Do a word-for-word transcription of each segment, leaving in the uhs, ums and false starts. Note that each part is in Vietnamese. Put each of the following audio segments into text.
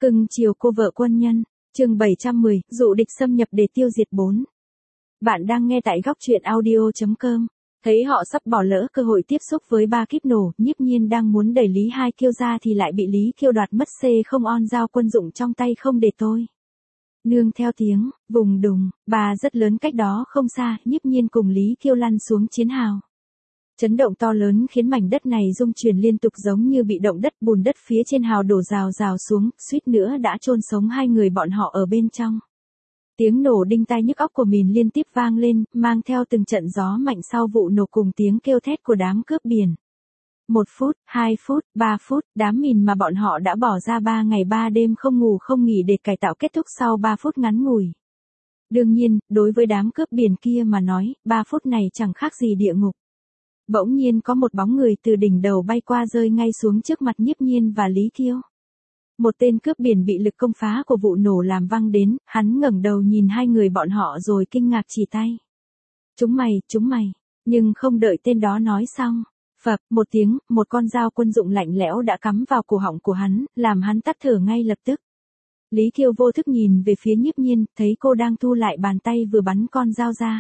Cưng chiều cô vợ quân nhân, chương bảy trăm mười, dụ địch xâm nhập để tiêu diệt bốn. Bạn đang nghe tại góc truyện audio.com. Thấy họ sắp bỏ lỡ cơ hội tiếp xúc với ba kíp nổ, Nhiếp Nhiên đang muốn đẩy Lý Hai Kiêu ra thì lại bị Lý Kiêu đoạt mất C không on dao quân dụng trong tay không để tôi. Nương theo tiếng, vùng đùng, bà rất lớn cách đó không xa, Nhiếp Nhiên cùng Lý Kiêu lăn xuống chiến hào. Chấn động to lớn khiến mảnh đất này rung chuyển liên tục giống như bị động đất, bùn đất phía trên hào đổ rào rào xuống, suýt nữa đã chôn sống hai người bọn họ ở bên trong. Tiếng nổ đinh tai nhức óc của mìn liên tiếp vang lên, mang theo từng trận gió mạnh sau vụ nổ cùng tiếng kêu thét của đám cướp biển. Một phút, hai phút, ba phút, đám mìn mà bọn họ đã bỏ ra ba ngày ba đêm không ngủ không nghỉ để cải tạo kết thúc sau ba phút ngắn ngủi. Đương nhiên, đối với đám cướp biển kia mà nói, ba phút này chẳng khác gì địa ngục. Bỗng nhiên có một bóng người từ đỉnh đầu bay qua rơi ngay xuống trước mặt Nhiếp Nhiên và Lý Kiêu. Một tên cướp biển bị lực công phá của vụ nổ làm văng đến, hắn ngẩng đầu nhìn hai người bọn họ rồi kinh ngạc chỉ tay. Chúng mày, chúng mày, nhưng không đợi tên đó nói xong. Phập, một tiếng, một con dao quân dụng lạnh lẽo đã cắm vào cổ họng của hắn, làm hắn tắt thở ngay lập tức. Lý Kiêu vô thức nhìn về phía Nhiếp Nhiên, thấy cô đang thu lại bàn tay vừa bắn con dao ra.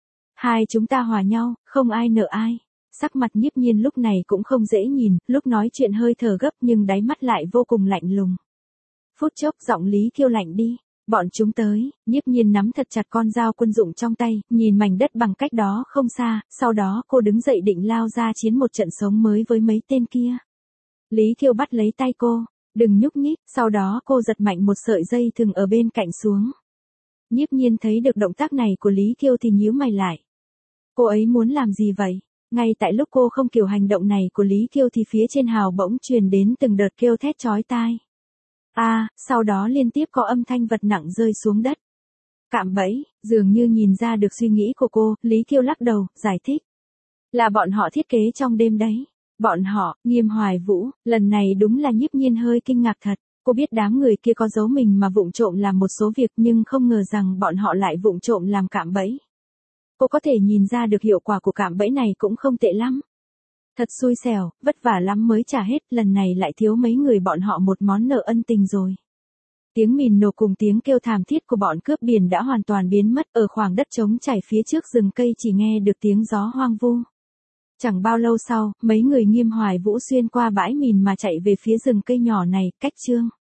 Hai chúng ta hòa nhau, không ai nợ ai. Sắc mặt Nhiếp Nhiên lúc này cũng không dễ nhìn, lúc nói chuyện hơi thở gấp nhưng đáy mắt lại vô cùng lạnh lùng. Phút chốc giọng Lý Kiêu lạnh đi, bọn chúng tới, Nhiếp Nhiên nắm thật chặt con dao quân dụng trong tay, nhìn mảnh đất bằng cách đó không xa, sau đó cô đứng dậy định lao ra chiến một trận sống mới với mấy tên kia. Lý Kiêu bắt lấy tay cô, đừng nhúc nhích, sau đó cô giật mạnh một sợi dây thừng ở bên cạnh xuống. Nhiếp Nhiên thấy được động tác này của Lý Kiêu thì nhíu mày lại. Cô ấy muốn làm gì vậy? Ngay tại lúc cô không kiểu hành động này của Lý Kiêu thì phía trên hào bỗng truyền đến từng đợt kêu thét chói tai. A, à, sau đó liên tiếp có âm thanh vật nặng rơi xuống đất. Cạm bẫy, dường như nhìn ra được suy nghĩ của cô, Lý Kiêu lắc đầu, giải thích. Là bọn họ thiết kế trong đêm đấy. Bọn họ, Nghiêm Hoài Vũ, lần này đúng là Nhiếp Nhiên hơi kinh ngạc thật. Cô biết đám người kia có giấu mình mà vụng trộm làm một số việc nhưng không ngờ rằng bọn họ lại vụng trộm làm cạm bẫy. Cô có thể nhìn ra được hiệu quả của cạm bẫy này cũng không tệ lắm. Thật xui xẻo, vất vả lắm mới trả hết, lần này lại thiếu mấy người bọn họ một món nợ ân tình rồi. Tiếng mìn nổ cùng tiếng kêu thảm thiết của bọn cướp biển đã hoàn toàn biến mất, ở khoảng đất trống trải phía trước rừng cây chỉ nghe được tiếng gió hoang vu. Chẳng bao lâu sau, mấy người Nghiêm Hoài Vũ xuyên qua bãi mìn mà chạy về phía rừng cây nhỏ này, cách Trương